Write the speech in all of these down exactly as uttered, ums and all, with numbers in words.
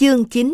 Chương chín.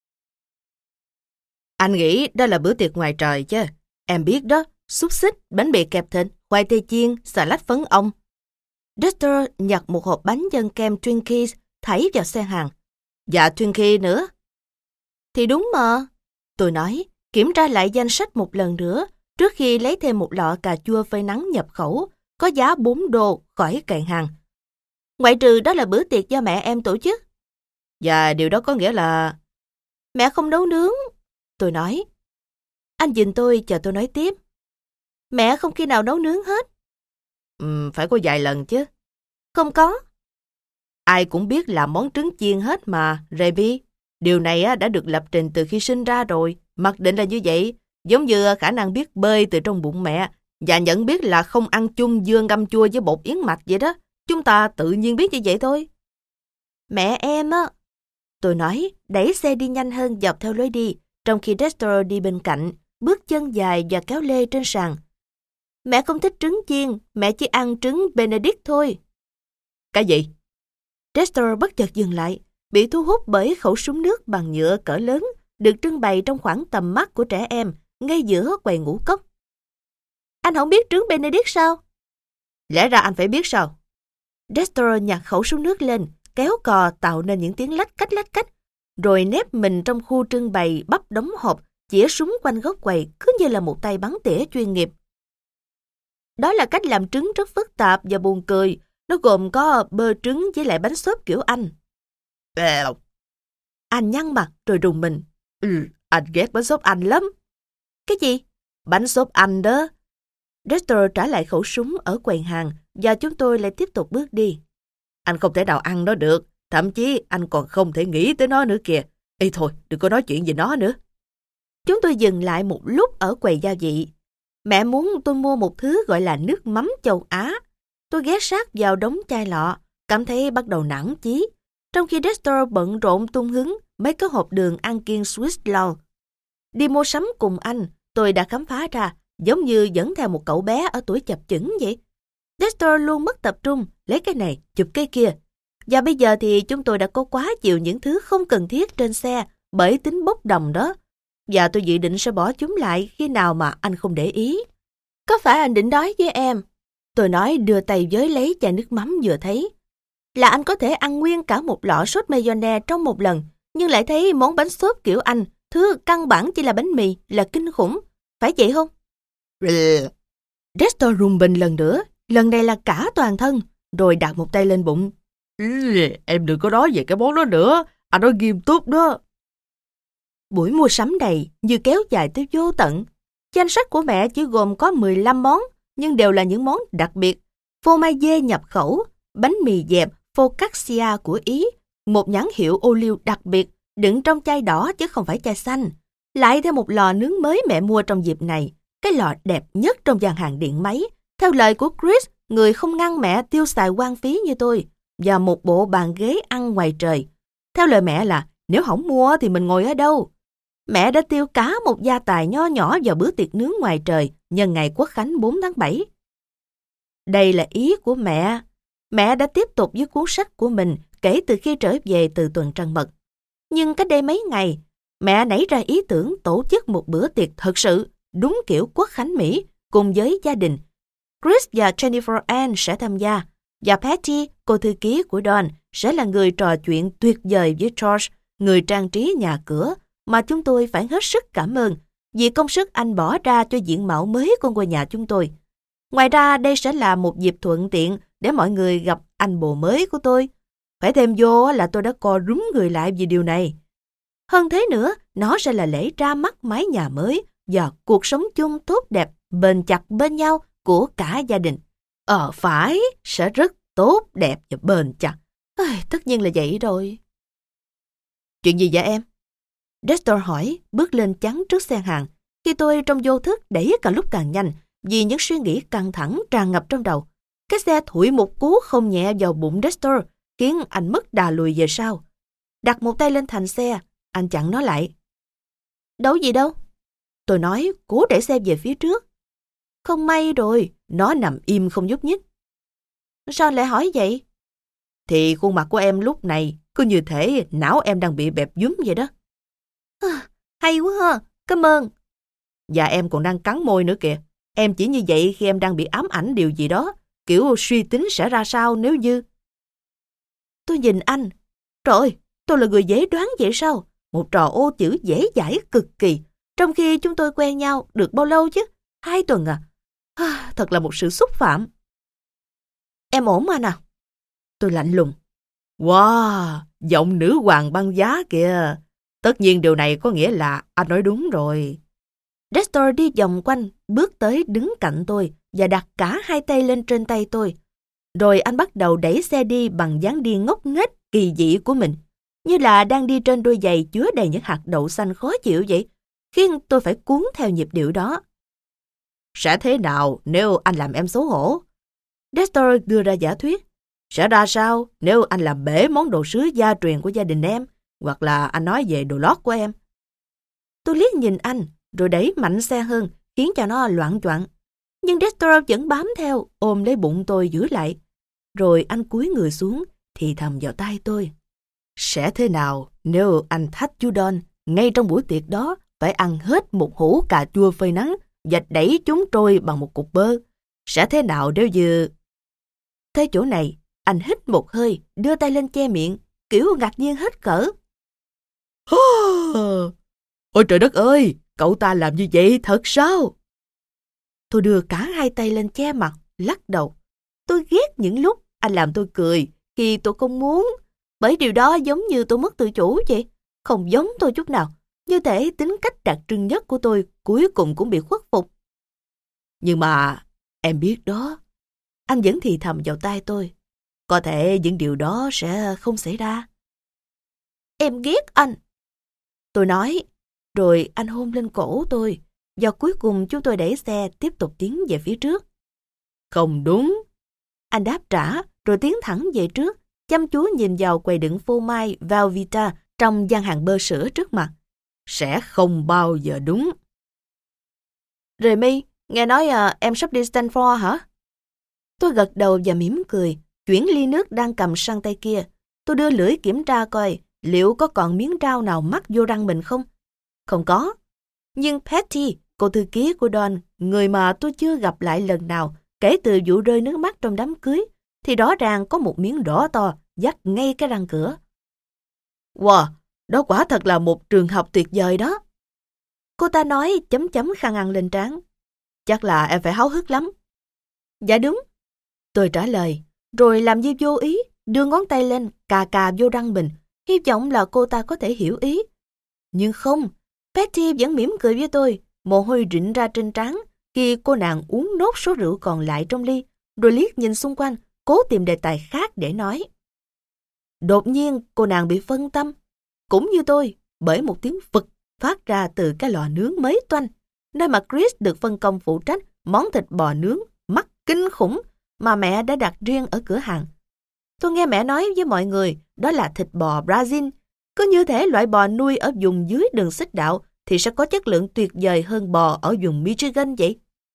Anh nghĩ đó là bữa tiệc ngoài trời chứ. Em biết đó, xúc xích, bánh mì kẹp thịt, khoai tây chiên, xà lách phấn ong. Dexter nhặt một hộp bánh dân kem Twinkies, thảy vào xe hàng. Dạ Twinkie nữa. Thì đúng mà. Tôi nói, kiểm tra lại danh sách một lần nữa, trước khi lấy thêm một lọ cà chua phơi nắng nhập khẩu, có giá bốn đô khỏi kệ hàng. Ngoại trừ đó là bữa tiệc do mẹ em tổ chức. Và điều đó có nghĩa là... Mẹ không nấu nướng. Tôi nói. Anh nhìn tôi chờ tôi nói tiếp. Mẹ không khi nào nấu nướng hết. Ừ, phải có vài lần chứ. Không có. Ai cũng biết làm món trứng chiên hết mà, Rebby. Điều này đã được lập trình từ khi sinh ra rồi. Mặc định là như vậy. Giống như khả năng biết bơi từ trong bụng mẹ và nhận biết là không ăn chung dưa ngâm chua với bột yến mạch vậy đó. Chúng ta tự nhiên biết như vậy thôi. Mẹ em á. Tôi nói, đẩy xe đi nhanh hơn dọc theo lối đi, trong khi Dexter đi bên cạnh, bước chân dài và kéo lê trên sàn. Mẹ không thích trứng chiên, mẹ chỉ ăn trứng Benedict thôi. Cái gì? Dexter bất chợt dừng lại, bị thu hút bởi khẩu súng nước bằng nhựa cỡ lớn, được trưng bày trong khoảng tầm mắt của trẻ em, ngay giữa quầy ngũ cốc. Anh không biết trứng Benedict sao? Lẽ ra anh phải biết sao? Dexter nhặt khẩu súng nước lên, kéo cò tạo nên những tiếng lách cách lách cách, rồi nép mình trong khu trưng bày bắp đóng hộp, chĩa súng quanh góc quầy cứ như là một tay bắn tỉa chuyên nghiệp. Đó là cách làm trứng rất phức tạp và buồn cười. Nó gồm có bơ trứng với lại bánh xốp kiểu Anh. Anh nhăn mặt rồi rùng mình. Ừ, anh ghét bánh xốp Anh lắm. Cái gì? Bánh xốp Anh đó. Dexter trả lại khẩu súng ở quầy hàng và chúng tôi lại tiếp tục bước đi. Anh không thể nào ăn nó được, thậm chí anh còn không thể nghĩ tới nó nữa kìa. Ê thôi, đừng có nói chuyện về nó nữa. Chúng tôi dừng lại một lúc ở quầy gia vị. Mẹ muốn tôi mua một thứ gọi là nước mắm châu Á. Tôi ghé sát vào đống chai lọ, cảm thấy bắt đầu nản chí. Trong khi Dexter bận rộn tung hứng mấy cái hộp đường ăn kiêng Swiss Law. Đi mua sắm cùng anh, tôi đã khám phá ra, giống như dẫn theo một cậu bé ở tuổi chập chững vậy. Dexter luôn mất tập trung, lấy cái này, chụp cái kia. Và bây giờ thì chúng tôi đã có quá nhiều những thứ không cần thiết trên xe bởi tính bốc đồng đó. Và tôi dự định sẽ bỏ chúng lại khi nào mà anh không để ý. Có phải anh định đói với em? Tôi nói đưa tay với lấy chai nước mắm vừa thấy. Là anh có thể ăn nguyên cả một lọ sốt mayonnaise trong một lần, nhưng lại thấy món bánh xốp kiểu Anh, thứ căn bản chỉ là bánh mì, là kinh khủng. Phải vậy không? Dexter rùng bình lần nữa, lần này là cả toàn thân, rồi đặt một tay lên bụng. Em đừng có nói về cái món đó nữa, anh nói nghiêm túc đó. Buổi mua sắm này như kéo dài tới vô tận. Danh sách của mẹ chỉ gồm có mười lăm món, nhưng đều là những món đặc biệt. Phô mai dê nhập khẩu, bánh mì dẹp focaccia của Ý, một nhãn hiệu ô liu đặc biệt, đựng trong chai đỏ chứ không phải chai xanh. Lại thêm một lò nướng mới mẹ mua trong dịp này, cái lò đẹp nhất trong gian hàng điện máy, theo lời của Chris, người không ngăn mẹ tiêu xài hoang phí như tôi, và một bộ bàn ghế ăn ngoài trời. Theo lời mẹ là, nếu không mua thì mình ngồi ở đâu? Mẹ đã tiêu cả một gia tài nho nhỏ vào bữa tiệc nướng ngoài trời nhân ngày Quốc khánh bốn tháng bảy. Đây là ý của mẹ. Mẹ đã tiếp tục với cuốn sách của mình kể từ khi trở về từ tuần trăng mật. Nhưng cách đây mấy ngày, mẹ nảy ra ý tưởng tổ chức một bữa tiệc thật sự đúng kiểu Quốc khánh Mỹ cùng với gia đình. Chris và Jennifer Ann sẽ tham gia, và Patty, cô thư ký của Don, sẽ là người trò chuyện tuyệt vời với George, người trang trí nhà cửa, mà chúng tôi phải hết sức cảm ơn vì công sức anh bỏ ra cho diện mạo mới của ngôi nhà chúng tôi. Ngoài ra, đây sẽ là một dịp thuận tiện để mọi người gặp anh bồ mới của tôi. Phải thêm vô là tôi đã co rúm người lại vì điều này. Hơn thế nữa, nó sẽ là lễ ra mắt mái nhà mới và cuộc sống chung tốt đẹp, bền chặt bên nhau của cả gia đình. Ờ phải, sẽ rất tốt đẹp và bền chặt. À, tất nhiên là vậy rồi. Chuyện gì vậy em? Dexter hỏi, bước lên chắn trước xe hàng, khi tôi trong vô thức đẩy càng lúc càng nhanh vì những suy nghĩ căng thẳng tràn ngập trong đầu. Cái xe thụi một cú không nhẹ vào bụng Dexter, khiến anh mất đà lùi về sau. Đặt một tay lên thành xe, anh chặn nó lại. Đâu gì đâu? Tôi nói, cố đẩy xe về phía trước. Không may rồi, nó nằm im không nhúc nhích. Sao lại hỏi vậy? thì khuôn mặt của em lúc này cứ như thể não em đang bị bẹp dúm vậy đó. À, hay quá ha, cảm ơn. Và em còn đang cắn môi nữa kìa. Em chỉ như vậy khi em đang bị ám ảnh điều gì đó, kiểu suy tính sẽ ra sao nếu như... Tôi nhìn anh. Trời ơi, tôi là người dễ đoán vậy sao? Một trò ô chữ dễ dãi cực kỳ, trong khi chúng tôi quen nhau được bao lâu chứ? Hai tuần à? À, thật là một sự xúc phạm. Em ổn anh à? Tôi lạnh lùng. Wow, giọng nữ hoàng băng giá kìa. Tất nhiên điều này có nghĩa là anh nói đúng rồi. Dexter đi vòng quanh, bước tới đứng cạnh tôi và đặt cả hai tay lên trên tay tôi. Rồi anh bắt đầu đẩy xe đi bằng dáng đi ngốc nghếch kỳ dị của mình, như là đang đi trên đôi giày chứa đầy những hạt đậu xanh khó chịu vậy, khiến tôi phải cuốn theo nhịp điệu đó. Sẽ thế nào nếu anh làm em xấu hổ? Dexter đưa ra giả thuyết. Sẽ ra sao nếu anh làm bể món đồ sứ gia truyền của gia đình em, hoặc là anh nói về đồ lót của em? Tôi liếc nhìn anh, rồi đẩy mạnh xe hơn, khiến cho nó loạng choạng. Nhưng Dexter vẫn bám theo, ôm lấy bụng tôi giữ lại. Rồi anh cúi người xuống, thì thầm vào tai tôi. Sẽ thế nào nếu anh thách chú Don ngay trong buổi tiệc đó phải ăn hết một hũ cà chua phơi nắng và đẩy chúng trôi bằng một cục bơ? Sẽ thế nào nếu như... Tới chỗ này, anh hít một hơi, đưa tay lên che miệng, kiểu ngạc nhiên hết cỡ. Ôi trời đất ơi, cậu ta làm như vậy thật sao? Tôi đưa cả hai tay lên che mặt, lắc đầu. Tôi ghét những lúc anh làm tôi cười khi tôi không muốn, bởi điều đó giống như tôi mất tự chủ vậy. Không giống tôi chút nào, như thể tính cách đặc trưng nhất của tôi cuối cùng cũng bị khuất phục. Nhưng mà em biết đó, anh vẫn thì thầm vào tai tôi. Có thể những điều đó sẽ không xảy ra. Em ghét anh. Tôi nói, rồi anh hôn lên cổ tôi, và cuối cùng chúng tôi đẩy xe tiếp tục tiến về phía trước. Không đúng. Anh đáp trả, rồi tiến thẳng về trước, chăm chú nhìn vào quầy đựng phô mai Velveeta trong gian hàng bơ sữa trước mặt. Sẽ không bao giờ đúng. Remy, nghe nói à, em sắp đi Stanford hả? Tôi gật đầu và mỉm cười, chuyển ly nước đang cầm sang tay kia. Tôi đưa lưỡi kiểm tra coi liệu có còn miếng rau nào mắc vô răng mình không. Không có. Nhưng Patty, cô thư ký của Don, người mà tôi chưa gặp lại lần nào kể từ vụ rơi nước mắt trong đám cưới, thì rõ ràng có một miếng đỏ to dắt ngay cái răng cửa. Wow, đó quả thật là một trường học tuyệt vời đó. Cô ta nói chấm chấm khăn ăn lên trán. Chắc là em phải háo hức lắm. Dạ đúng. Tôi trả lời, rồi làm như vô ý, đưa ngón tay lên cà cà vô răng mình, hy vọng là cô ta có thể hiểu ý. Nhưng không, Patty vẫn mỉm cười với tôi, mồ hôi rịn ra trên trán khi cô nàng uống nốt số rượu còn lại trong ly, rồi liếc nhìn xung quanh, cố tìm đề tài khác để nói. Đột nhiên cô nàng bị phân tâm, cũng như tôi, bởi một tiếng phực phát ra từ cái lò nướng mới toanh, nơi mà Chris được phân công phụ trách món thịt bò nướng mắc kinh khủng mà mẹ đã đặt riêng ở cửa hàng. Tôi nghe mẹ nói với mọi người đó là thịt bò Brazil, cứ như thể loại bò nuôi ở vùng dưới đường xích đạo thì sẽ có chất lượng tuyệt vời hơn bò ở vùng Michigan vậy.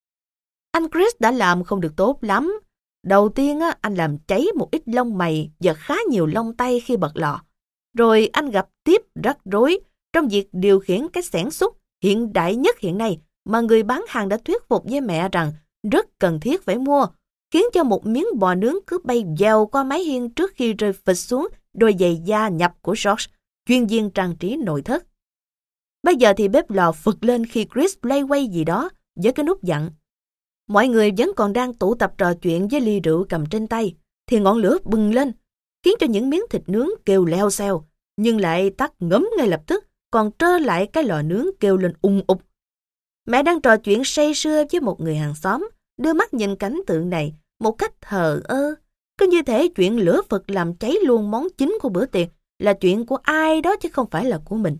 Anh Chris đã làm không được tốt lắm. Đầu tiên á, anh làm cháy một ít lông mày và khá nhiều lông tay khi bật lò. Rồi anh gặp tiếp rắc rối trong việc điều khiển cái xẻng xúc hiện đại nhất hiện nay mà người bán hàng đã thuyết phục với mẹ rằng rất cần thiết phải mua, khiến cho một miếng bò nướng cứ bay dèo qua mái hiên trước khi rơi phịch xuống đôi giày da nhập của George, chuyên viên trang trí nội thất. Bây giờ thì bếp lò phực lên khi Chris lay quay gì đó với cái nút dặn. Mọi người vẫn còn đang tụ tập trò chuyện với ly rượu cầm trên tay, thì ngọn lửa bừng lên, khiến cho những miếng thịt nướng kêu leo xeo, nhưng lại tắt ngấm ngay lập tức, còn trơ lại cái lò nướng kêu lên ung ục. Mẹ đang trò chuyện say sưa với một người hàng xóm, đưa mắt nhìn cảnh tượng này một cách thờ ơ, cứ như thể chuyện lửa phực làm cháy luôn món chính của bữa tiệc là chuyện của ai đó chứ không phải là của mình.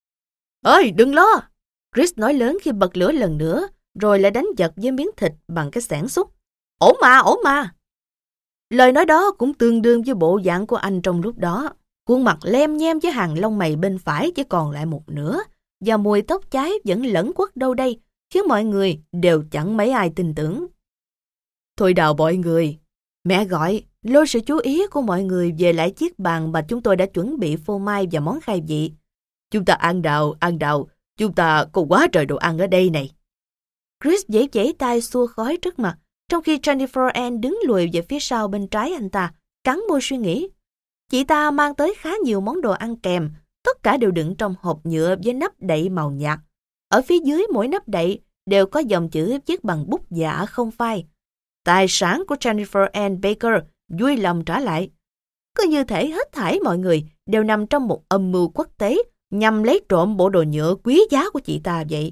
Ơi, đừng lo! Chris nói lớn khi bật lửa lần nữa, rồi lại đánh giật với miếng thịt bằng cái xẻng xúc. Ổn mà, ổn mà! Lời nói đó cũng tương đương với bộ dạng của anh trong lúc đó. Khuôn mặt lem nhem với hàng lông mày bên phải chỉ còn lại một nửa, và mùi tóc cháy vẫn lẫn quất đâu đây, khiến mọi người đều chẳng mấy ai tin tưởng. Thôi đào mọi người, mẹ gọi, lôi sự chú ý của mọi người về lại chiếc bàn mà chúng tôi đã chuẩn bị phô mai và món khai vị. Chúng ta ăn nào, ăn nào, chúng ta có quá trời đồ ăn ở đây này. Chris giãy giãy tay xua khói trước mặt, trong khi Jennifer Ann đứng lùi về phía sau bên trái anh ta, cắn môi suy nghĩ. Chị ta mang tới khá nhiều món đồ ăn kèm, tất cả đều đựng trong hộp nhựa với nắp đậy màu nhạt. Ở phía dưới mỗi nắp đậy đều có dòng chữ viết bằng bút dạ không phai. Tài sản của Jennifer Ann Baker vui lòng trả lại. Cứ như thể hết thảy mọi người đều nằm trong một âm mưu quốc tế nhằm lấy trộm bộ đồ nhựa quý giá của chị ta vậy.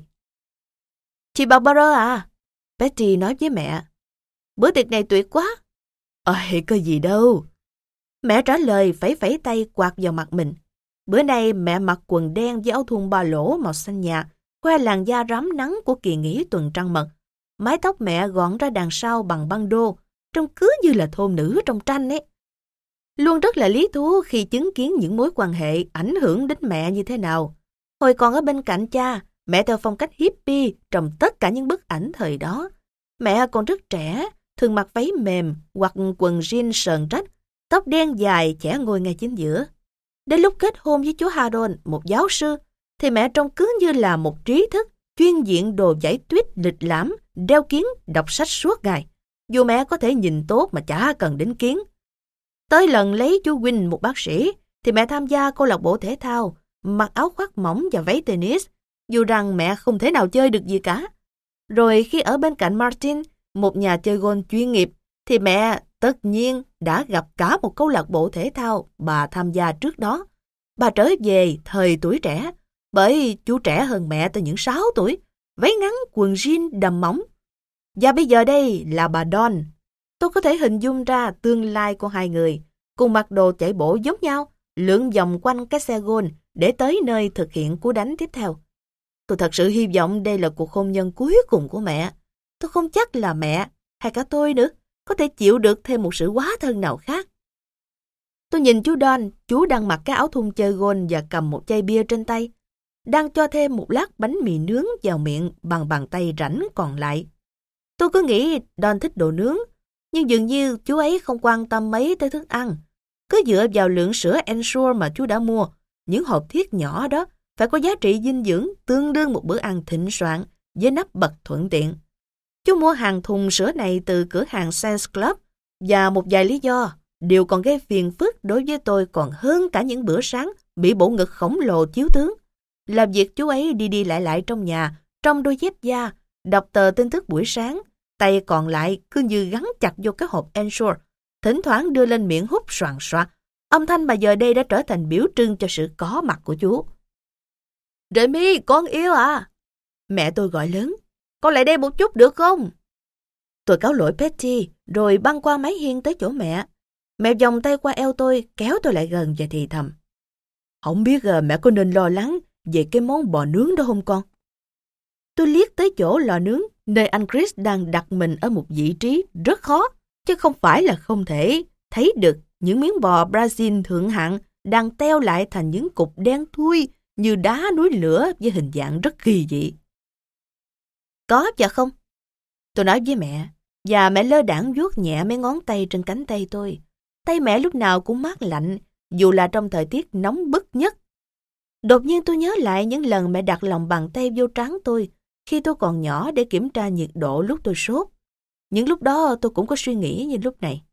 Chị Barbara à, Betty nói với mẹ, bữa tiệc này tuyệt quá. Ôi, có gì đâu. Mẹ trả lời phẩy phẩy tay quạt vào mặt mình. Bữa nay mẹ mặc quần đen với áo thun ba lỗ màu xanh nhạt, khoe làn da rám nắng của kỳ nghỉ tuần trăng mật. Mái tóc mẹ gọn ra đằng sau bằng băng đô, trông cứ như là thôn nữ trong tranh ấy. Luôn rất là lý thú khi chứng kiến những mối quan hệ ảnh hưởng đến mẹ như thế nào. Hồi còn ở bên cạnh cha, mẹ theo phong cách hippie trong tất cả những bức ảnh thời đó. Mẹ còn rất trẻ, thường mặc váy mềm hoặc quần jean sờn rách, tóc đen dài chẻ ngồi ngay chính giữa. Đến lúc kết hôn với chú Harold, một giáo sư, thì mẹ trông cứ như là một trí thức, chuyên diện đồ giải tuyết lịch lãm, đeo kiếng, đọc sách suốt ngày. Dù mẹ có thể nhìn tốt mà chả cần đến kiếng. Tới lần lấy chú Win, một bác sĩ, thì mẹ tham gia câu lạc bộ thể thao, mặc áo khoác mỏng và váy tennis, dù rằng mẹ không thể nào chơi được gì cả. Rồi khi ở bên cạnh Martin, một nhà chơi golf chuyên nghiệp, thì mẹ tất nhiên đã gặp cả một câu lạc bộ thể thao bà tham gia trước đó. Bà trở về thời tuổi trẻ, bởi chú trẻ hơn mẹ tới những sáu tuổi, váy ngắn quần jean đầm mỏng. Và bây giờ đây là bà Dawn. Tôi có thể hình dung ra tương lai của hai người, cùng mặc đồ chạy bộ giống nhau, lượn vòng quanh cái xe golf để tới nơi thực hiện cú đánh tiếp theo. Tôi thật sự hy vọng đây là cuộc hôn nhân cuối cùng của mẹ. Tôi không chắc là mẹ, hay cả tôi nữa, có thể chịu được thêm một sự quá thân nào khác. Tôi nhìn chú Don, chú đang mặc cái áo thun chơi golf và cầm một chai bia trên tay, đang cho thêm một lát bánh mì nướng vào miệng bằng bàn tay rảnh còn lại. Tôi cứ nghĩ Don thích đồ nướng, nhưng dường như chú ấy không quan tâm mấy tới thức ăn. Cứ dựa vào lượng sữa Ensure mà chú đã mua, những hộp thiết nhỏ đó phải có giá trị dinh dưỡng tương đương một bữa ăn thịnh soạn với nắp bật thuận tiện. Chú mua hàng thùng sữa này từ cửa hàng Sam's Club và một vài lý do, điều còn gây phiền phức đối với tôi còn hơn cả những bữa sáng bị bộ ngực khổng lồ chiếu tướng. Là việc chú ấy đi đi lại lại trong nhà, trong đôi dép da, đọc tờ tin tức buổi sáng, tay còn lại cứ như gắn chặt vô cái hộp Ensure, thỉnh thoảng đưa lên miệng hút soàn soạt. Âm thanh mà giờ đây đã trở thành biểu trưng cho sự có mặt của chú. Remy, con yêu à? Mẹ tôi gọi lớn. Con lại đây một chút được không? Tôi cáo lỗi Betty, rồi băng qua mái hiên tới chỗ mẹ. Mẹ vòng tay qua eo tôi, kéo tôi lại gần và thì thầm. Không biết à, mẹ có nên lo lắng về cái món bò nướng đó không con? Tôi liếc tới chỗ lò nướng, nơi anh Chris đang đặt mình ở một vị trí rất khó, chứ không phải là không thể thấy được những miếng bò Brazil thượng hạng đang teo lại thành những cục đen thui như đá núi lửa với hình dạng rất kỳ dị. Có và không? Tôi nói với mẹ, và mẹ lơ đãng vuốt nhẹ mấy ngón tay trên cánh tay tôi. Tay mẹ lúc nào cũng mát lạnh, dù là trong thời tiết nóng bức nhất. Đột nhiên tôi nhớ lại những lần mẹ đặt lòng bàn tay vô trán tôi khi tôi còn nhỏ để kiểm tra nhiệt độ lúc tôi sốt. Những lúc đó tôi cũng có suy nghĩ như lúc này.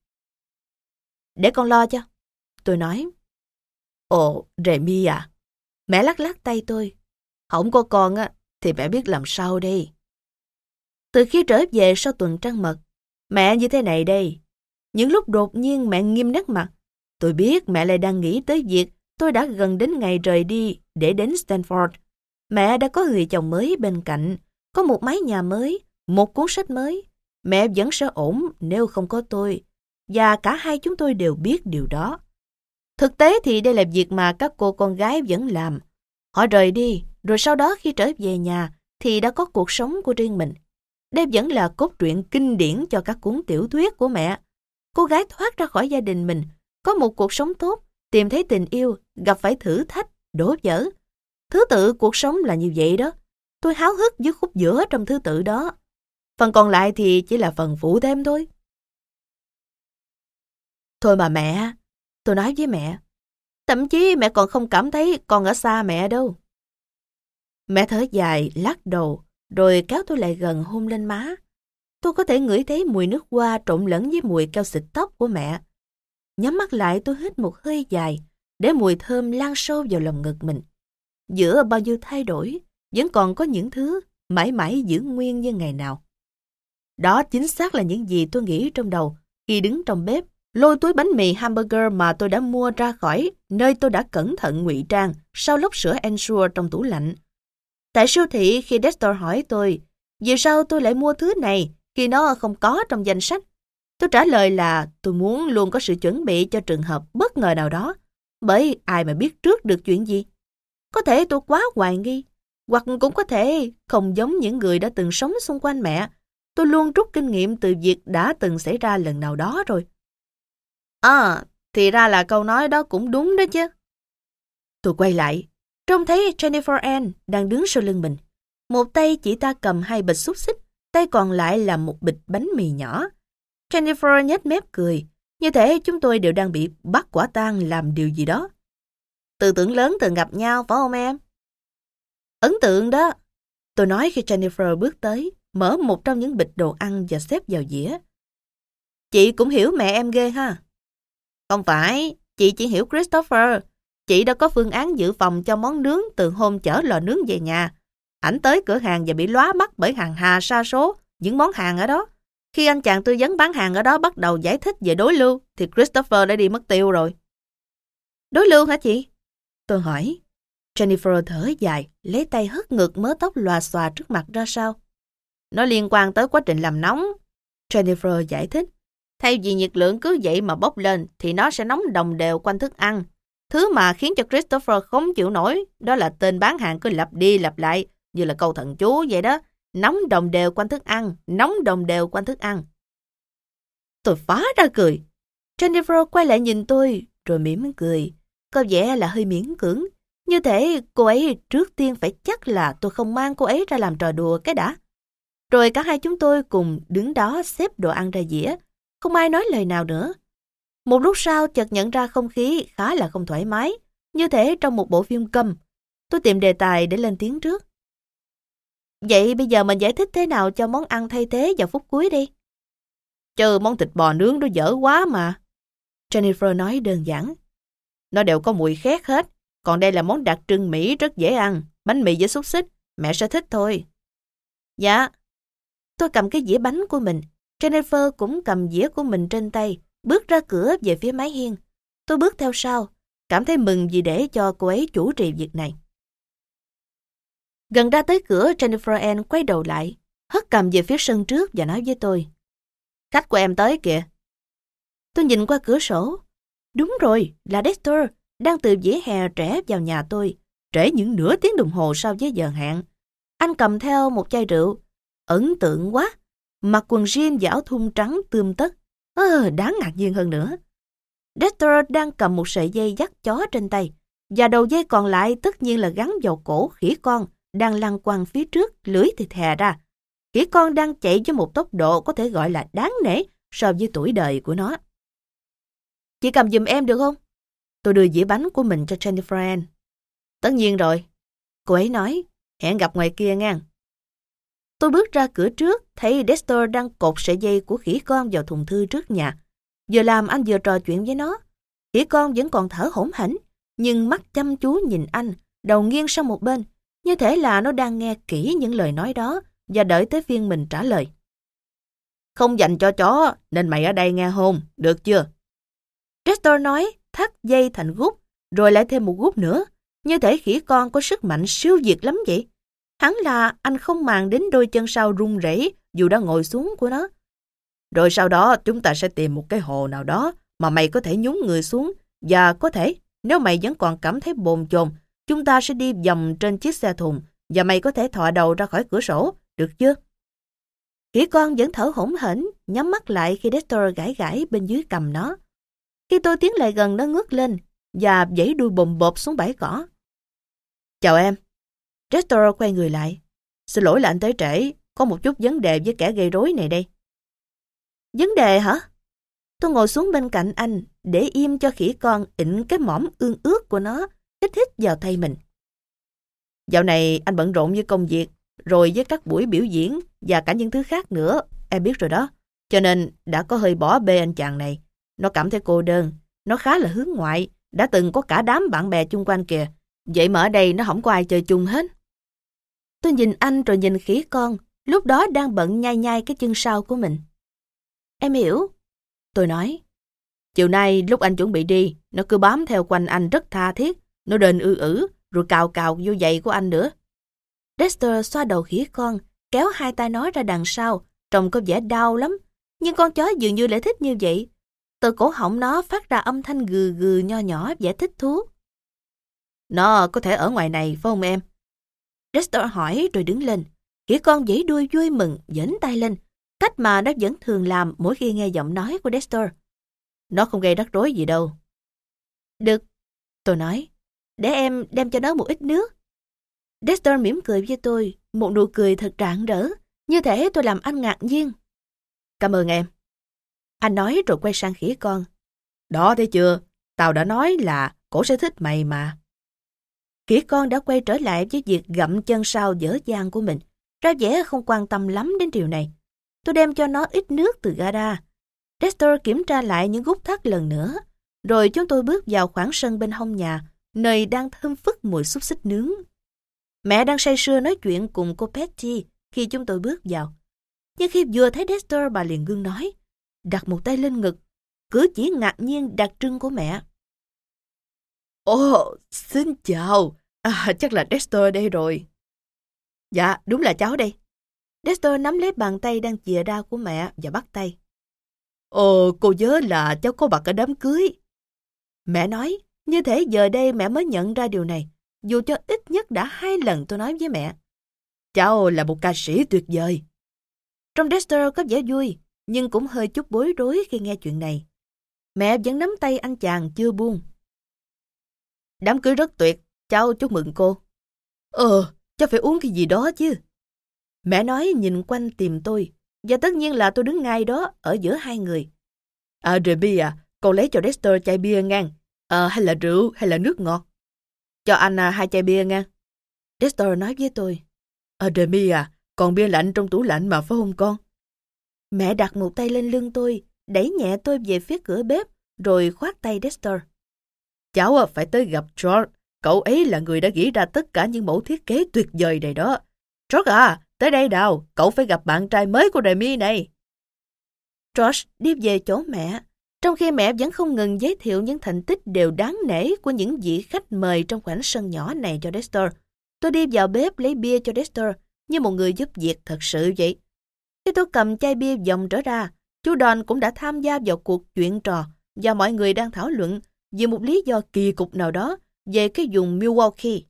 Để con lo cho, tôi nói. Ồ, Remy à? Mẹ lắc lắc tay tôi. Không có con á, thì mẹ biết làm sao đây. Từ khi trở về sau tuần trăng mật, mẹ như thế này đây. Những lúc đột nhiên mẹ nghiêm nét mặt, tôi biết mẹ lại đang nghĩ tới việc tôi đã gần đến ngày rời đi để đến Stanford. Mẹ đã có người chồng mới bên cạnh, có một mái nhà mới, một cuốn sách mới. Mẹ vẫn sẽ ổn nếu không có tôi, và cả hai chúng tôi đều biết điều đó. Thực tế thì đây là việc mà các cô con gái vẫn làm. Họ rời đi, rồi sau đó khi trở về nhà thì đã có cuộc sống của riêng mình. Đây vẫn là cốt truyện kinh điển cho các cuốn tiểu thuyết của mẹ. Cô gái thoát ra khỏi gia đình mình, có một cuộc sống tốt, tìm thấy tình yêu, gặp phải thử thách, đổ vỡ. Thứ tự cuộc sống là như vậy đó. Tôi háo hức với khúc giữa trong thứ tự đó. Phần còn lại thì chỉ là phần phụ thêm thôi. Thôi mà mẹ, tôi nói với mẹ. Thậm chí mẹ còn không cảm thấy con ở xa mẹ đâu. Mẹ thở dài, lắc đầu, rồi kéo tôi lại gần hôn lên má. Tôi có thể ngửi thấy mùi nước hoa trộn lẫn với mùi keo xịt tóc của mẹ. Nhắm mắt lại tôi hít một hơi dài, để mùi thơm lan sâu vào lòng ngực mình. Giữa bao nhiêu thay đổi, vẫn còn có những thứ mãi mãi giữ nguyên như ngày nào. Đó chính xác là những gì tôi nghĩ trong đầu khi đứng trong bếp, lôi túi bánh mì hamburger mà tôi đã mua ra khỏi nơi tôi đã cẩn thận ngụy trang sau lốc sữa Ensure trong tủ lạnh. Tại siêu thị, khi Dexter hỏi tôi vì sao tôi lại mua thứ này khi nó không có trong danh sách, tôi trả lời là tôi muốn luôn có sự chuẩn bị cho trường hợp bất ngờ nào đó, bởi ai mà biết trước được chuyện gì. Có thể tôi quá hoài nghi, hoặc cũng có thể không giống những người đã từng sống xung quanh mẹ. Tôi luôn rút kinh nghiệm từ việc đã từng xảy ra lần nào đó rồi. À, thì ra là câu nói đó cũng đúng đó chứ. Tôi quay lại, trông thấy Jennifer Ann đang đứng sau lưng mình. Một tay chị ta cầm hai bịch xúc xích, tay còn lại là một bịch bánh mì nhỏ. Jennifer nhếch mép cười, như thể chúng tôi đều đang bị bắt quả tang làm điều gì đó. Tư tưởng lớn từng gặp nhau, phải không em? Ấn tượng đó. Tôi nói khi Jennifer bước tới, mở một trong những bịch đồ ăn và xếp vào dĩa. Chị cũng hiểu mẹ em ghê ha. Không phải, chị chỉ hiểu Christopher. Chị đã có phương án dự phòng cho món nướng từ hôm chở lò nướng về nhà. Ảnh tới cửa hàng và bị lóa mắt bởi hàng hà sa số những món hàng ở đó. Khi anh chàng tư vấn bán hàng ở đó bắt đầu giải thích về đối lưu, thì Christopher đã đi mất tiêu rồi. Đối lưu hả chị? Tôi hỏi. Jennifer thở dài, lấy tay hất ngược mớ tóc lòa xòa trước mặt ra sau. Nó liên quan tới quá trình làm nóng. Jennifer giải thích. Thay vì nhiệt lượng cứ vậy mà bốc lên, thì nó sẽ nóng đồng đều quanh thức ăn. Thứ mà khiến cho Christopher không chịu nổi, đó là tên bán hàng cứ lặp đi lặp lại, như là câu thần chú vậy đó. Nóng đồng đều quanh thức ăn, nóng đồng đều quanh thức ăn. Tôi phá ra cười. Jennifer quay lại nhìn tôi, rồi mỉm cười. Có vẻ là hơi miễn cưỡng. Như thể cô ấy trước tiên phải chắc là tôi không mang cô ấy ra làm trò đùa cái đã. Rồi cả hai chúng tôi cùng đứng đó xếp đồ ăn ra dĩa. Không ai nói lời nào nữa. Một lúc sau chợt nhận ra không khí khá là không thoải mái, như thể trong một bộ phim câm. Tôi tìm đề tài để lên tiếng trước. Vậy bây giờ mình giải thích thế nào cho món ăn thay thế vào phút cuối đi? Trừ món thịt bò nướng đó dở quá mà. Jennifer nói đơn giản. Nó đều có mùi khét hết. Còn đây là món đặc trưng Mỹ rất dễ ăn. Bánh mì với xúc xích. Mẹ sẽ thích thôi. Dạ. Tôi cầm cái dĩa bánh của mình. Jennifer cũng cầm dĩa của mình trên tay, bước ra cửa về phía mái hiên. Tôi bước theo sau, cảm thấy mừng vì để cho cô ấy chủ trì việc này. Gần ra tới cửa, Jennifer Ann quay đầu lại, hất cầm về phía sân trước và nói với tôi. Khách của em tới kìa. Tôi nhìn qua cửa sổ. Đúng rồi, là Dexter, đang từ vỉa hè rẽ vào nhà tôi, trễ những nửa tiếng đồng hồ so với giờ hẹn. Anh cầm theo một chai rượu. Ấn tượng quá. Mặc quần jean và áo thun trắng tươm tất. Ờ, đáng ngạc nhiên hơn nữa. Dexter đang cầm một sợi dây dắt chó trên tay, và đầu dây còn lại tất nhiên là gắn vào cổ khỉ con đang lăn quăng phía trước, lưỡi thì thè ra. Khỉ con đang chạy với một tốc độ có thể gọi là đáng nể so với tuổi đời của nó. Chị cầm giùm em được không? Tôi đưa dĩa bánh của mình cho Jennifer Ann. Tất nhiên rồi. Cô ấy nói, hẹn gặp ngoài kia ngang. Tôi bước ra cửa trước, thấy Dexter đang cột sợi dây của khỉ con vào thùng thư trước nhà. Vừa làm anh vừa trò chuyện với nó. Khỉ con vẫn còn thở hổn hển, nhưng mắt chăm chú nhìn anh, đầu nghiêng sang một bên, như thể là nó đang nghe kỹ những lời nói đó và đợi tới phiên mình trả lời. Không dành cho chó, nên mày ở đây nghe không, được chưa? Dexter nói, thắt dây thành gút, rồi lại thêm một gút nữa, như thể khỉ con có sức mạnh siêu việt lắm vậy. Hắn là anh không màng đến đôi chân sau run rẩy dù đã ngồi xuống của nó. Rồi sau đó chúng ta sẽ tìm một cái hồ nào đó mà mày có thể nhúng người xuống, và có thể, nếu mày vẫn còn cảm thấy bồn chồn, chúng ta sẽ đi vòng trên chiếc xe thùng và mày có thể thò đầu ra khỏi cửa sổ, được chưa? Khỉ con vẫn thở hổn hển, nhắm mắt lại khi Dexter gãi gãi bên dưới cằm nó. Khi tôi tiến lại gần, nó ngước lên và vẫy đuôi bồm bộp xuống bãi cỏ. Chào em. Dexter quay người lại. Xin lỗi là anh tới trễ, có một chút vấn đề với kẻ gây rối này đây. Vấn đề hả? Tôi ngồi xuống bên cạnh anh, để im cho khỉ con ịnh cái mõm ương ướt của nó hít hít vào tay mình. Dạo này anh bận rộn với công việc, rồi với các buổi biểu diễn và cả những thứ khác nữa, em biết rồi đó. Cho nên đã có hơi bỏ bê anh chàng này. Nó cảm thấy cô đơn, nó khá là hướng ngoại, đã từng có cả đám bạn bè chung quanh kìa. Vậy mà ở đây nó không có ai chơi chung hết. Tôi nhìn anh rồi nhìn khỉ con, lúc đó đang bận nhai nhai cái chân sau của mình. Em hiểu. Tôi nói. Chiều nay lúc anh chuẩn bị đi, nó cứ bám theo quanh anh rất tha thiết. Nó đền ư ử, rồi cào cào vô giày của anh nữa. Dexter xoa đầu khỉ con, kéo hai tay nó ra đằng sau, trông có vẻ đau lắm. Nhưng con chó dường như lại thích như vậy. Từ cổ họng nó phát ra âm thanh gừ gừ nho nhỏ vẻ thích thú. Nó có thể ở ngoài này phải không em? Dexter hỏi rồi đứng lên. Khỉ con vẫy đuôi vui mừng, giãy tay lên, cách mà nó vẫn thường làm mỗi khi nghe giọng nói của Dexter. Nó không gây rắc rối gì đâu. Được, tôi nói. Để em đem cho nó một ít nước. Dexter mỉm cười với tôi, một nụ cười thật rạng rỡ, như thể tôi làm anh ngạc nhiên. Cảm ơn em. Anh nói rồi quay sang khỉ con. Đó thấy chưa, tao đã nói là cổ sẽ thích mày mà. Khỉ con đã quay trở lại với việc gặm chân sau dở dang của mình, ra vẻ không quan tâm lắm đến điều này. Tôi đem cho nó ít nước từ gara. Dexter kiểm tra lại những gút thắt lần nữa, rồi chúng tôi bước vào khoảng sân bên hông nhà, nơi đang thơm phức mùi xúc xích nướng. Mẹ đang say sưa nói chuyện cùng cô Patty khi chúng tôi bước vào. Nhưng khi vừa thấy Dexter, bà liền ngưng nói, đặt một tay lên ngực, cử chỉ ngạc nhiên đặc trưng của mẹ. Ồ, xin chào, à, chắc là Dexter đây rồi. Dạ, đúng là cháu đây. Dexter nắm lấy bàn tay đang chìa ra của mẹ và bắt tay. Ồ, cô nhớ là cháu có mặt ở đám cưới. Mẹ nói, như thể giờ đây mẹ mới nhận ra điều này, dù cho ít nhất đã hai lần tôi nói với mẹ. Cháu là một ca sĩ tuyệt vời. Trong Dexter có vẻ vui, nhưng cũng hơi chút bối rối khi nghe chuyện này. Mẹ vẫn nắm tay anh chàng chưa buông. Đám cưới rất tuyệt, cháu chúc mừng cô. Ờ, cháu phải uống cái gì đó chứ. Mẹ nói nhìn quanh tìm tôi, và tất nhiên là tôi đứng ngay đó ở giữa hai người. À, Remy à, con lấy cho Dexter chai bia ngang. À, hay là rượu, hay là nước ngọt. Cho anh à, hai chai bia ngang. Dexter nói với tôi. À, Remy à, còn bia lạnh trong tủ lạnh mà phải không con? Mẹ đặt một tay lên lưng tôi, đẩy nhẹ tôi về phía cửa bếp, rồi khoát tay Dexter. Cháu à, phải tới gặp George. Cậu ấy là người đã nghĩ ra tất cả những mẫu thiết kế tuyệt vời này đó. George à, tới đây nào, cậu phải gặp bạn trai mới của Remy này. George đi về chỗ mẹ, trong khi mẹ vẫn không ngừng giới thiệu những thành tích đều đáng nể của những vị khách mời trong khoảnh sân nhỏ này cho Dexter. Tôi đi vào bếp lấy bia cho Dexter, như một người giúp việc thật sự vậy. Khi tôi cầm chai bia vòng trở ra, chú Don cũng đã tham gia vào cuộc chuyện trò, và mọi người đang thảo luận vì một lý do kỳ cục nào đó về cái vùng Milwaukee.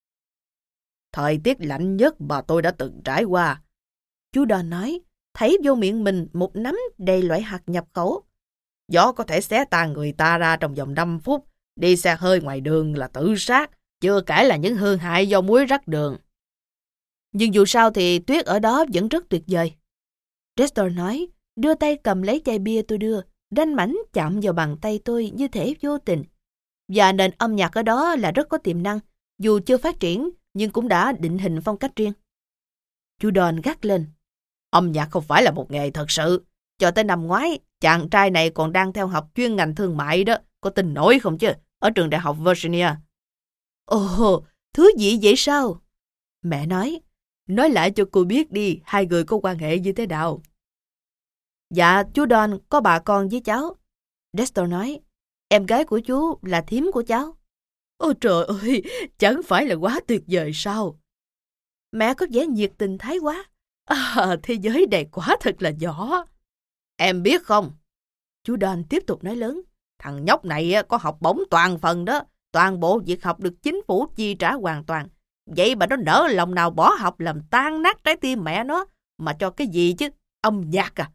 Thời tiết lạnh nhất mà tôi đã từng trải qua. Chú Don nói, thảy vô miệng mình một nắm đầy loại hạt nhập khẩu. Gió có thể xé tan người ta ra trong vòng năm phút, đi xe hơi ngoài đường là tự sát, chưa kể là những hư hại do muối rắc đường. Nhưng dù sao thì tuyết ở đó vẫn rất tuyệt vời. Dexter nói, đưa tay cầm lấy chai bia tôi đưa, ranh mảnh chạm vào bàn tay tôi như thể vô tình. Và nền âm nhạc ở đó là rất có tiềm năng, dù chưa phát triển, nhưng cũng đã định hình phong cách riêng. Chú Don gắt lên, âm nhạc không phải là một nghề thật sự. Cho tới năm ngoái, chàng trai này còn đang theo học chuyên ngành thương mại đó, có tin nổi không chứ, ở trường đại học Virginia. Ồ, thứ gì vậy sao? Mẹ nói, nói lại cho cô biết đi, hai người có quan hệ như thế nào. Dạ, chú Don có bà con với cháu. Dexter nói, em gái của chú là thím của cháu. Ôi trời ơi, chẳng phải là quá tuyệt vời sao? Mẹ có vẻ nhiệt tình thái quá. À, thế giới này quả thật là nhỏ. Em biết không? Chú Don tiếp tục nói lớn, thằng nhóc này có học bổng toàn phần đó, toàn bộ việc học được chính phủ chi trả hoàn toàn. Vậy mà nó nỡ lòng nào bỏ học làm tan nát trái tim mẹ nó, mà cho cái gì chứ, âm nhạc à?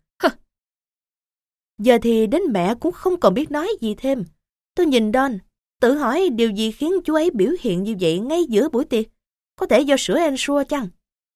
Giờ thì đến mẹ cũng không còn biết nói gì thêm. Tôi nhìn Don, tự hỏi điều gì khiến chú ấy biểu hiện như vậy ngay giữa buổi tiệc. Có thể do sữa ensure chăng?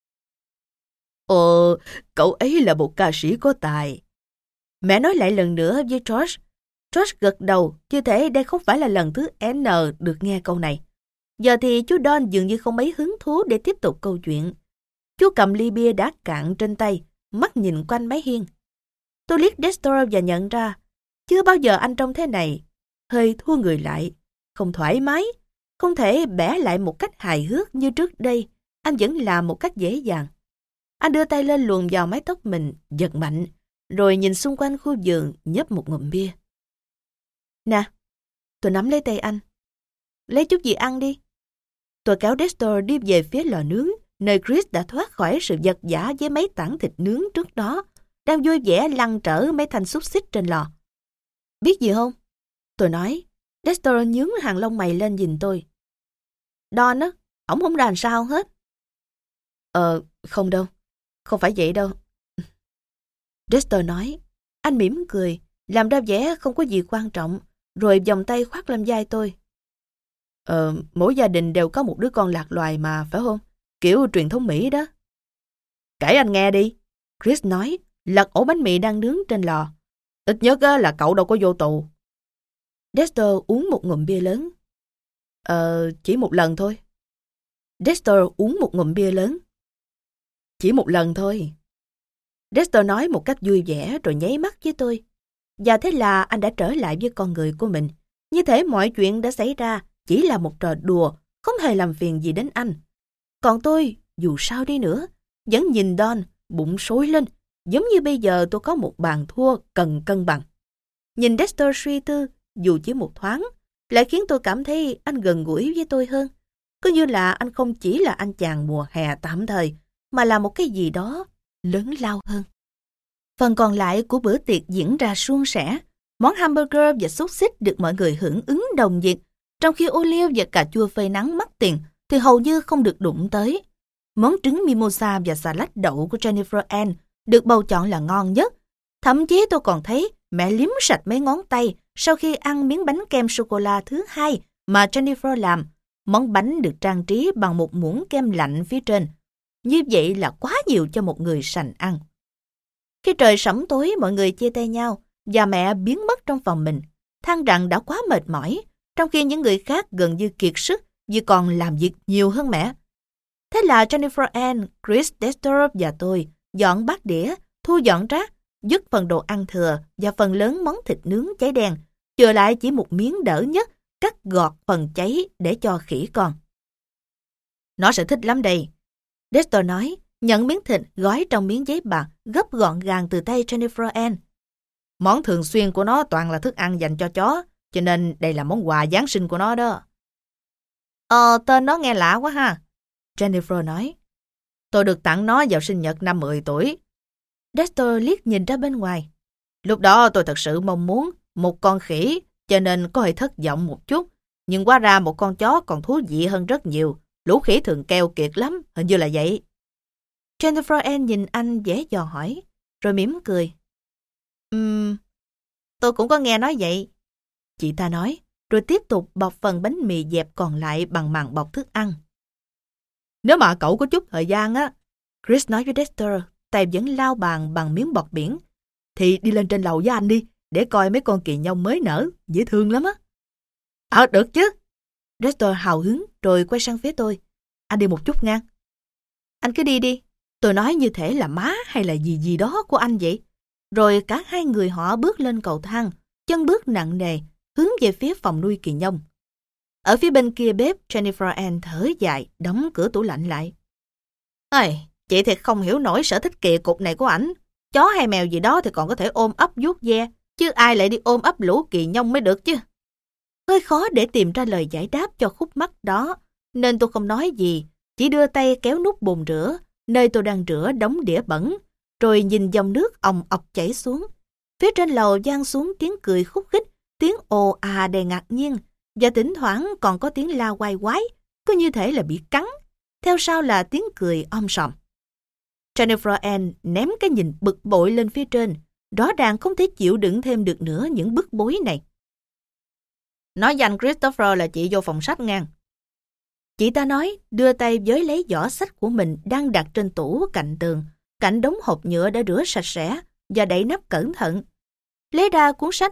Ồ, cậu ấy là một ca sĩ có tài. Mẹ nói lại lần nữa với George. George gật đầu, như thể đây không phải là lần thứ N được nghe câu này. Giờ thì chú Don dường như không mấy hứng thú để tiếp tục câu chuyện. Chú cầm ly bia đã cạn trên tay, mắt nhìn quanh mái hiên. Tôi liếc Dexter và nhận ra, chưa bao giờ anh trông thế này, hơi thua người lại, không thoải mái, không thể bẻ lại một cách hài hước như trước đây, anh vẫn làm một cách dễ dàng. Anh đưa tay lên luồn vào mái tóc mình, giật mạnh, rồi nhìn xung quanh khu vườn nhấp một ngụm bia. Nè, tôi nắm lấy tay anh. Lấy chút gì ăn đi. Tôi kéo Dexter đi về phía lò nướng, nơi Chris đã thoát khỏi sự vật vã với mấy tảng thịt nướng trước đó, đang vui vẻ lăn trở mấy thanh xúc xích trên lò. Biết gì không? Tôi nói. Dexter nhướng hàng lông mày lên nhìn tôi. Don á, ổng không ra làm sao hết. Ờ, không đâu. Không phải vậy đâu. Dexter nói. Anh mỉm cười, làm ra vẻ không có gì quan trọng, rồi vòng tay khoác lên vai tôi. Ờ, mỗi gia đình đều có một đứa con lạc loài mà, phải không? Kiểu truyền thống Mỹ đó. Kể anh nghe đi. Chris nói, lật ổ bánh mì đang nướng trên lò. Ít nhất là cậu đâu có vô tù. Dexter uống một ngụm bia lớn. Ờ, chỉ một lần thôi. Dexter uống một ngụm bia lớn. Chỉ một lần thôi. Dexter nói một cách vui vẻ rồi nháy mắt với tôi. Và thế là anh đã trở lại với con người của mình. Như thể mọi chuyện đã xảy ra chỉ là một trò đùa, không hề làm phiền gì đến anh. Còn tôi, dù sao đi nữa, vẫn nhìn Don, bụng sôi lên, giống như bây giờ tôi có một bàn thua cần cân bằng. Nhìn Dexter suy tư, dù chỉ một thoáng, lại khiến tôi cảm thấy anh gần gũi với tôi hơn. Cứ như là anh không chỉ là anh chàng mùa hè tạm thời, mà là một cái gì đó lớn lao hơn. Phần còn lại của bữa tiệc diễn ra suôn sẻ. Món hamburger và xúc xích được mọi người hưởng ứng đồng nhiệt, trong khi ô liu và cà chua phơi nắng mắc tiền thì hầu như không được đụng tới. Món trứng mimosa và xà lách đậu của Jennifer Ann được bầu chọn là ngon nhất. Thậm chí tôi còn thấy mẹ liếm sạch mấy ngón tay sau khi ăn miếng bánh kem sô-cô-la thứ hai mà Jennifer làm. Món bánh được trang trí bằng một muỗng kem lạnh phía trên. Như vậy là quá nhiều cho một người sành ăn. Khi trời sẫm tối, mọi người chia tay nhau và mẹ biến mất trong phòng mình, than rằng đã quá mệt mỏi, trong khi những người khác gần như kiệt sức vì còn làm việc nhiều hơn mẹ. Thế là Jennifer Ann, Chris, Dexter và tôi dọn bát đĩa, thu dọn rác, dứt phần đồ ăn thừa và phần lớn món thịt nướng cháy đen, chừa lại chỉ một miếng đỡ nhất, cắt gọt phần cháy để cho khỉ con. Nó sẽ thích lắm đây. Dexter nói, nhận miếng thịt gói trong miếng giấy bạc gấp gọn gàng từ tay Jennifer Ann. Món thường xuyên của nó toàn là thức ăn dành cho chó, cho nên đây là món quà Giáng sinh của nó đó. Ờ, tên nó nghe lạ quá ha. Jennifer nói. Tôi được tặng nó vào sinh nhật năm mười tuổi. Dexter liếc nhìn ra bên ngoài. Lúc đó tôi thật sự mong muốn một con khỉ, cho nên có hơi thất vọng một chút. Nhưng hóa ra một con chó còn thú vị hơn rất nhiều. Lũ khỉ thường keo kiệt lắm, hình như là vậy. Jennifer Ann nhìn anh dễ dò hỏi, rồi mỉm cười. Ừm, um, tôi cũng có nghe nói vậy. Chị ta nói, rồi tiếp tục bọc phần bánh mì dẹp còn lại bằng màng bọc thức ăn. Nếu mà cậu có chút thời gian á, Chris nói với Dexter, tay vẫn lao bàn bằng miếng bọt biển, thì đi lên trên lầu với anh đi, để coi mấy con kỳ nhông mới nở, dễ thương lắm á. Ờ, được chứ. Dexter hào hứng rồi quay sang phía tôi. Anh đi một chút ngang. Anh cứ đi đi. Tôi nói như thể là má hay là gì gì đó của anh vậy. Rồi cả hai người họ bước lên cầu thang, chân bước nặng nề, hướng về phía phòng nuôi kỳ nhông. Ở phía bên kia bếp, Jennifer Ann thở dài, đóng cửa tủ lạnh lại. Ây, chị thì không hiểu nổi sở thích kỳ cục này của ảnh. Chó hay mèo gì đó thì còn có thể ôm ấp vuốt ve, chứ ai lại đi ôm ấp lũ kỳ nhông mới được chứ. Hơi khó để tìm ra lời giải đáp cho khúc mắc đó, nên tôi không nói gì, chỉ đưa tay kéo nút bồn rửa, nơi tôi đang rửa đống đĩa bẩn, rồi nhìn dòng nước òng ọc chảy xuống. Phía trên lầu vang xuống tiếng cười khúc khích, tiếng ồ à đầy ngạc nhiên, và thỉnh thoảng còn có tiếng la quay quái, cứ như thể là bị cắn. Theo sau là tiếng cười om sòm. Jennifer Ann ném cái nhìn bực bội lên phía trên, rõ ràng không thể chịu đựng thêm được nữa những bức bối này. Nói danh Christopher là chị vô phòng sách ngang. Chị ta nói, đưa tay với lấy giỏ sách của mình đang đặt trên tủ cạnh tường, cạnh đống hộp nhựa đã rửa sạch sẽ và đậy nắp cẩn thận. Lấy ra cuốn sách,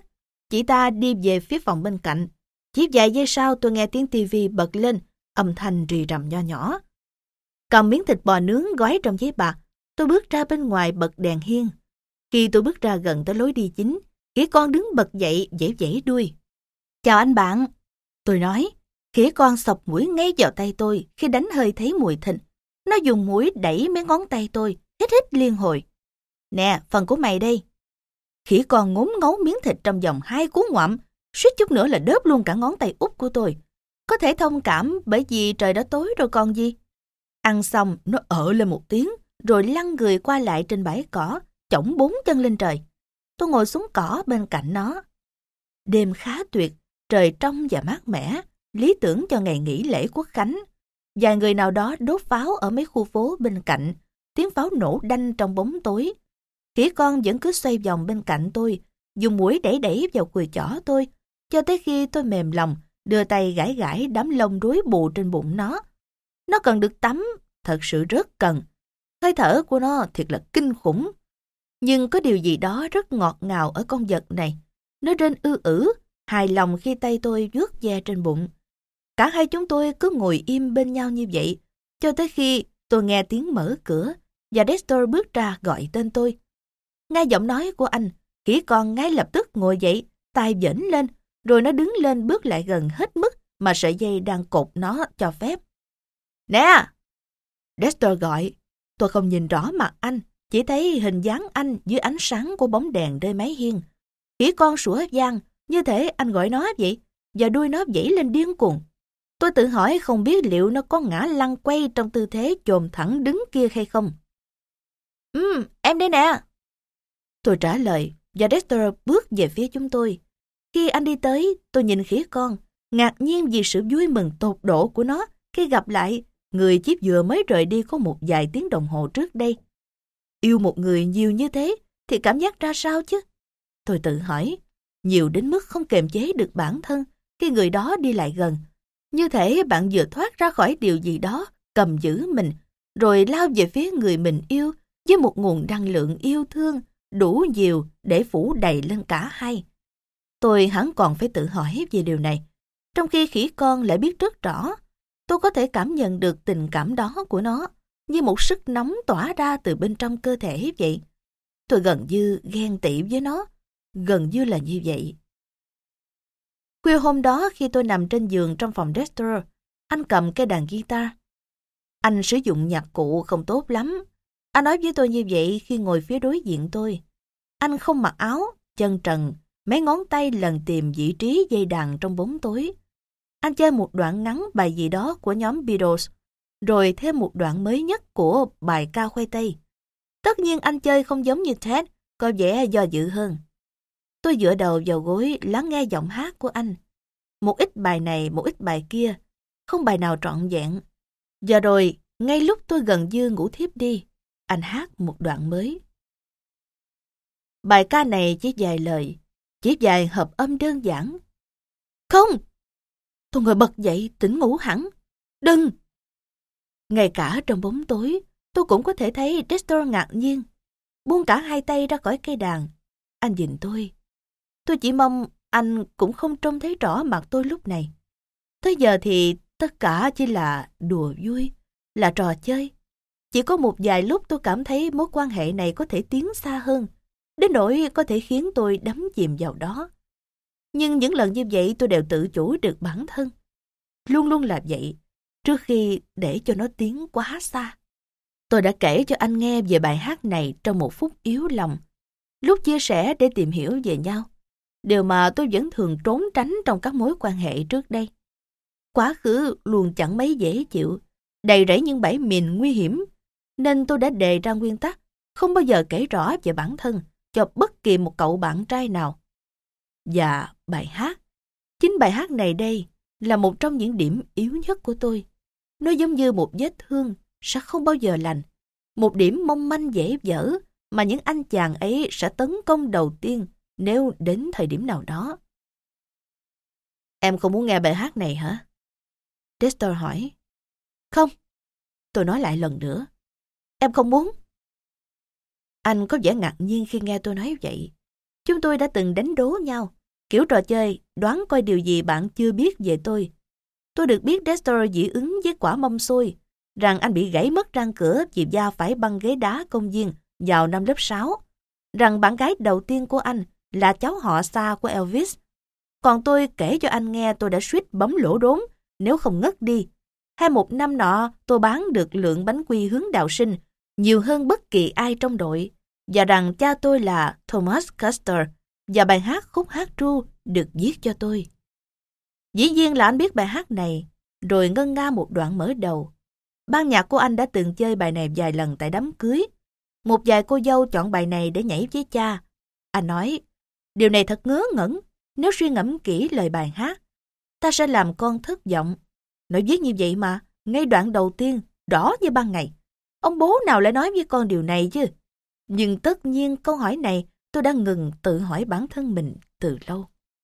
Chị ta đi về phía phòng bên cạnh. Chỉ vài giây sau tôi nghe tiếng tivi bật lên, âm thanh rì rầm nho nhỏ. Cầm miếng thịt bò nướng gói trong giấy bạc, tôi bước ra bên ngoài bật đèn hiên. Khi tôi bước ra gần tới lối đi chính, khỉ con đứng bật dậy vẫy vẫy đuôi. Chào anh bạn, tôi nói. Khỉ con xộc mũi ngay vào tay tôi khi đánh hơi thấy mùi thịt. Nó dùng mũi đẩy mấy ngón tay tôi, hít hít liên hồi. Nè, phần của mày đây. Khỉ con ngốn ngấu miếng thịt trong vòng hai cú ngoạm, suýt chút nữa là đớp luôn cả ngón tay út của tôi. Có thể thông cảm bởi vì trời đã tối rồi còn gì. Ăn xong, nó ợ lên một tiếng, rồi lăn người qua lại trên bãi cỏ, chổng bốn chân lên trời. Tôi ngồi xuống cỏ bên cạnh nó. Đêm khá tuyệt, trời trong và mát mẻ, lý tưởng cho ngày nghỉ lễ Quốc khánh. Vài người nào đó đốt pháo ở mấy khu phố bên cạnh, tiếng pháo nổ đanh trong bóng tối. Khỉ con vẫn cứ xoay vòng bên cạnh tôi, dùng mũi đẩy đẩy vào cùi chỏ tôi, cho tới khi tôi mềm lòng, đưa tay gãi gãi đám lông rối bù trên bụng nó. Nó cần được tắm, thật sự rất cần. Hơi thở của nó thiệt là kinh khủng. Nhưng có điều gì đó rất ngọt ngào ở con vật này. Nó rên ư ử, hài lòng khi tay tôi vuốt ve trên bụng. Cả hai chúng tôi cứ ngồi im bên nhau như vậy, cho tới khi tôi nghe tiếng mở cửa và Dexter bước ra gọi tên tôi. Nghe giọng nói của anh, khỉ con ngay lập tức ngồi dậy, tay vểnh lên, rồi nó đứng lên bước lại gần hết mức mà sợi dây đang cột nó cho phép. Nè! Dexter gọi. Tôi không nhìn rõ mặt anh, chỉ thấy hình dáng anh dưới ánh sáng của bóng đèn nơi mái hiên. Khỉ con sủa vang, như thể anh gọi nó vậy, và đuôi nó vẫy lên điên cuồng. Tôi tự hỏi không biết liệu nó có ngã lăn quay trong tư thế chồm thẳng đứng kia hay không. Ừm, em đây nè. Tôi trả lời, và Dexter bước về phía chúng tôi. Khi anh đi tới, tôi nhìn khỉ con, ngạc nhiên vì sự vui mừng tột độ của nó khi gặp lại người chiếc vừa mới rời đi có một vài tiếng đồng hồ trước đây. Yêu một người nhiều như thế thì cảm giác ra sao chứ? Tôi tự hỏi, nhiều đến mức không kiềm chế được bản thân khi người đó đi lại gần. Như thể bạn vừa thoát ra khỏi điều gì đó cầm giữ mình, rồi lao về phía người mình yêu với một nguồn năng lượng yêu thương đủ nhiều để phủ đầy lên cả hai. Tôi hẳn còn phải tự hỏi về điều này, trong khi khỉ con lại biết rất rõ. Tôi có thể cảm nhận được tình cảm đó của nó, như một sức nóng tỏa ra từ bên trong cơ thể vậy. Tôi gần như ghen tị với nó, gần như là như vậy. Khuya hôm đó khi tôi nằm trên giường trong phòng Dexter, anh cầm cây đàn guitar. Anh sử dụng nhạc cụ không tốt lắm. Anh nói với tôi như vậy khi ngồi phía đối diện tôi. Anh không mặc áo, chân trần, mấy ngón tay lần tìm vị trí dây đàn trong bóng tối. Anh chơi một đoạn ngắn bài gì đó của nhóm Beatles, rồi thêm một đoạn mới nhất của bài Ca khoai tây. Tất nhiên anh chơi không giống như Ted, có vẻ do dự hơn. Tôi dựa đầu vào gối lắng nghe giọng hát của anh. Một ít bài này, một ít bài kia, không bài nào trọn vẹn. Giờ rồi, ngay lúc tôi gần như ngủ thiếp đi, anh hát một đoạn mới. Bài ca này chỉ vài lời, chỉ vài hợp âm đơn giản. Không! Tôi ngồi bật dậy, tỉnh ngủ hẳn. Đừng! Ngay cả trong bóng tối, tôi cũng có thể thấy Dexter ngạc nhiên. Buông cả hai tay ra khỏi cây đàn. Anh nhìn tôi. Tôi chỉ mong anh cũng không trông thấy rõ mặt tôi lúc này. Tới giờ thì tất cả chỉ là đùa vui, là trò chơi. Chỉ có một vài lúc tôi cảm thấy mối quan hệ này có thể tiến xa hơn, đến nỗi có thể khiến tôi đắm chìm vào đó. Nhưng những lần như vậy tôi đều tự chủ được bản thân. Luôn luôn là vậy, trước khi để cho nó tiến quá xa. Tôi đã kể cho anh nghe về bài hát này trong một phút yếu lòng, lúc chia sẻ để tìm hiểu về nhau. Điều mà tôi vẫn thường trốn tránh trong các mối quan hệ trước đây. Quá khứ luôn chẳng mấy dễ chịu, đầy rẫy những bẫy mìn nguy hiểm, nên tôi đã đề ra nguyên tắc không bao giờ kể rõ về bản thân cho bất kỳ một cậu bạn trai nào. Và bài hát, chính bài hát này đây là một trong những điểm yếu nhất của tôi. Nó giống như một vết thương sẽ không bao giờ lành, một điểm mong manh dễ vỡ mà những anh chàng ấy sẽ tấn công đầu tiên nếu đến thời điểm nào đó. Em không muốn nghe bài hát này hả? Dexter hỏi. Không. Tôi nói lại lần nữa. Em không muốn. Anh có vẻ ngạc nhiên khi nghe tôi nói vậy. Chúng tôi đã từng đánh đố nhau. Kiểu trò chơi, đoán coi điều gì bạn chưa biết về tôi. Tôi được biết Dexter dị ứng với quả mâm xôi, rằng anh bị gãy mất răng cửa vì da phải băng ghế đá công viên vào năm lớp sáu, rằng bạn gái đầu tiên của anh là cháu họ xa của Elvis. Còn tôi kể cho anh nghe tôi đã suýt bấm lỗ đốn nếu không ngất đi. Hay một năm nọ tôi bán được lượng bánh quy hướng đạo sinh nhiều hơn bất kỳ ai trong đội, và rằng cha tôi là Thomas Custer và bài hát Khúc hát ru được viết cho tôi. Dĩ nhiên là anh biết bài hát này, rồi ngân nga một đoạn mở đầu. Ban nhạc của anh đã từng chơi bài này vài lần tại đám cưới. Một vài cô dâu chọn bài này để nhảy với cha. Anh nói, điều này thật ngớ ngẩn, nếu suy ngẫm kỹ lời bài hát. Ta sẽ làm con thất vọng. Nói viết như vậy mà, ngay đoạn đầu tiên, rõ như ban ngày. Ông bố nào lại nói với con điều này chứ? Nhưng tất nhiên câu hỏi này tôi đã ngừng tự hỏi bản thân mình từ lâu.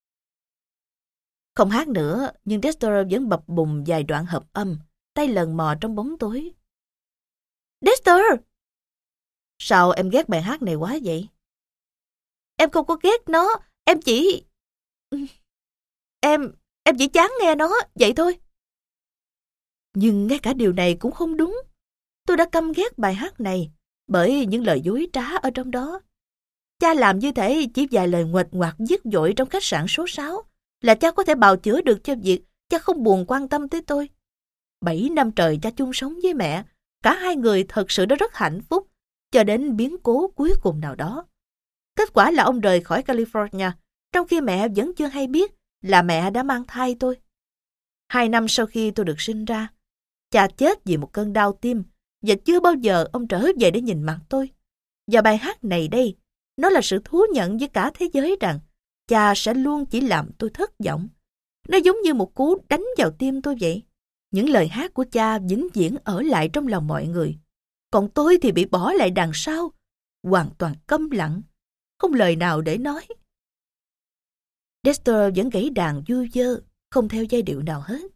Không hát nữa, nhưng Dexter vẫn bập bùng vài đoạn hợp âm, tay lần mò trong bóng tối. Dexter! Sao em ghét bài hát này quá vậy? Em không có ghét nó, em chỉ... Em... em chỉ chán nghe nó, vậy thôi. Nhưng ngay cả điều này cũng không đúng. Tôi đã căm ghét bài hát này bởi những lời dối trá ở trong đó. Cha làm như thế chỉ vài lời nguệch ngoạc dứt dội trong khách sạn số sáu là cha có thể bào chữa được cho việc cha không buồn quan tâm tới tôi. Bảy năm trời cha chung sống với mẹ, cả hai người thật sự đã rất hạnh phúc cho đến biến cố cuối cùng nào đó. Kết quả là ông rời khỏi California, trong khi mẹ vẫn chưa hay biết là mẹ đã mang thai tôi. Hai năm sau khi tôi được sinh ra, cha chết vì một cơn đau tim và chưa bao giờ ông trở về để nhìn mặt tôi. Và bài hát này đây, nó là sự thú nhận với cả thế giới rằng cha sẽ luôn chỉ làm tôi thất vọng. Nó giống như một cú đánh vào tim tôi vậy. Những lời hát của cha vĩnh viễn ở lại trong lòng mọi người. Còn tôi thì bị bỏ lại đằng sau, hoàn toàn câm lặng, không lời nào để nói. Dexter vẫn gảy đàn vui vơ, không theo giai điệu nào hết.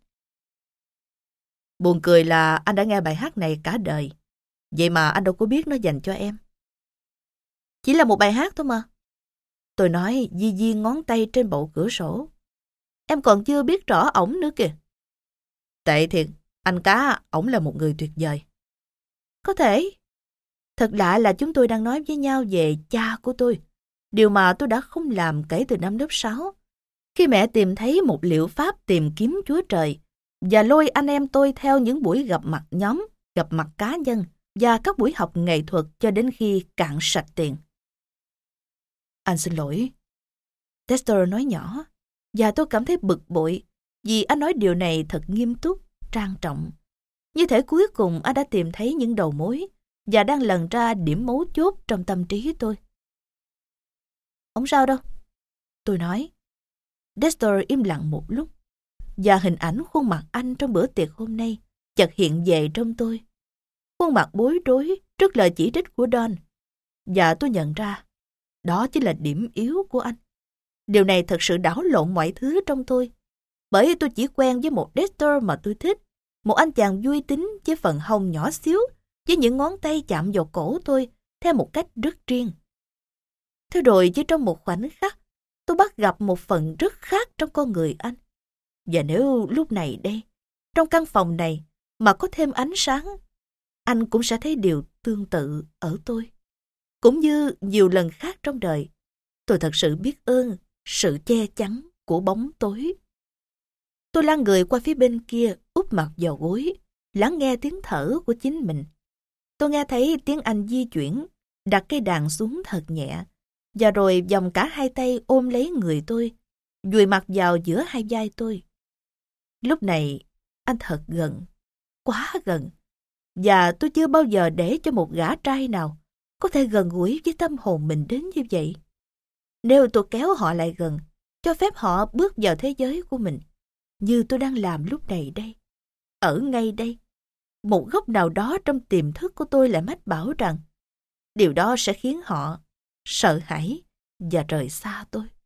Buồn cười là anh đã nghe bài hát này cả đời, vậy mà anh đâu có biết nó dành cho em. Chỉ là một bài hát thôi mà. Tôi nói di di ngón tay trên bộ cửa sổ. Em còn chưa biết rõ ổng nữa kìa. Tệ thiệt, anh cá, ổng là một người tuyệt vời. Có thể. Thật lạ là chúng tôi đang nói với nhau về cha của tôi, điều mà tôi đã không làm kể từ năm lớp sáu. Khi mẹ tìm thấy một liệu pháp tìm kiếm Chúa Trời và lôi anh em tôi theo những buổi gặp mặt nhóm, gặp mặt cá nhân và các buổi học nghệ thuật cho đến khi cạn sạch tiền. Anh xin lỗi. Dexter nói nhỏ, và tôi cảm thấy bực bội vì anh nói điều này thật nghiêm túc, trang trọng. Như thể cuối cùng anh đã tìm thấy những đầu mối và đang lần ra điểm mấu chốt trong tâm trí tôi. Không sao đâu, tôi nói. Dexter im lặng một lúc, và hình ảnh khuôn mặt anh trong bữa tiệc hôm nay chợt hiện về trong tôi. Khuôn mặt bối rối trước lời chỉ trích của Don. Và tôi nhận ra, đó chính là điểm yếu của anh. Điều này thật sự đảo lộn mọi thứ trong tôi. Bởi tôi chỉ quen với một Dexter mà tôi thích, một anh chàng vui tính với phần hông nhỏ xíu, với những ngón tay chạm vào cổ tôi theo một cách rất riêng. Thế rồi chỉ trong một khoảnh khắc, tôi bắt gặp một phần rất khác trong con người anh. Và nếu lúc này đây, trong căn phòng này mà có thêm ánh sáng, anh cũng sẽ thấy điều tương tự ở tôi. Cũng như nhiều lần khác trong đời, tôi thật sự biết ơn sự che chắn của bóng tối. Tôi lăn người qua phía bên kia, úp mặt vào gối, lắng nghe tiếng thở của chính mình. Tôi nghe thấy tiếng anh di chuyển, đặt cây đàn xuống thật nhẹ, và rồi vòng cả hai tay ôm lấy người tôi, vùi mặt vào giữa hai vai tôi. Lúc này, anh thật gần, quá gần, và tôi chưa bao giờ để cho một gã trai nào có thể gần gũi với tâm hồn mình đến như vậy. Nếu tôi kéo họ lại gần, cho phép họ bước vào thế giới của mình, như tôi đang làm lúc này đây, ở ngay đây, một góc nào đó trong tiềm thức của tôi lại mách bảo rằng điều đó sẽ khiến họ sợ hãi và rời xa tôi.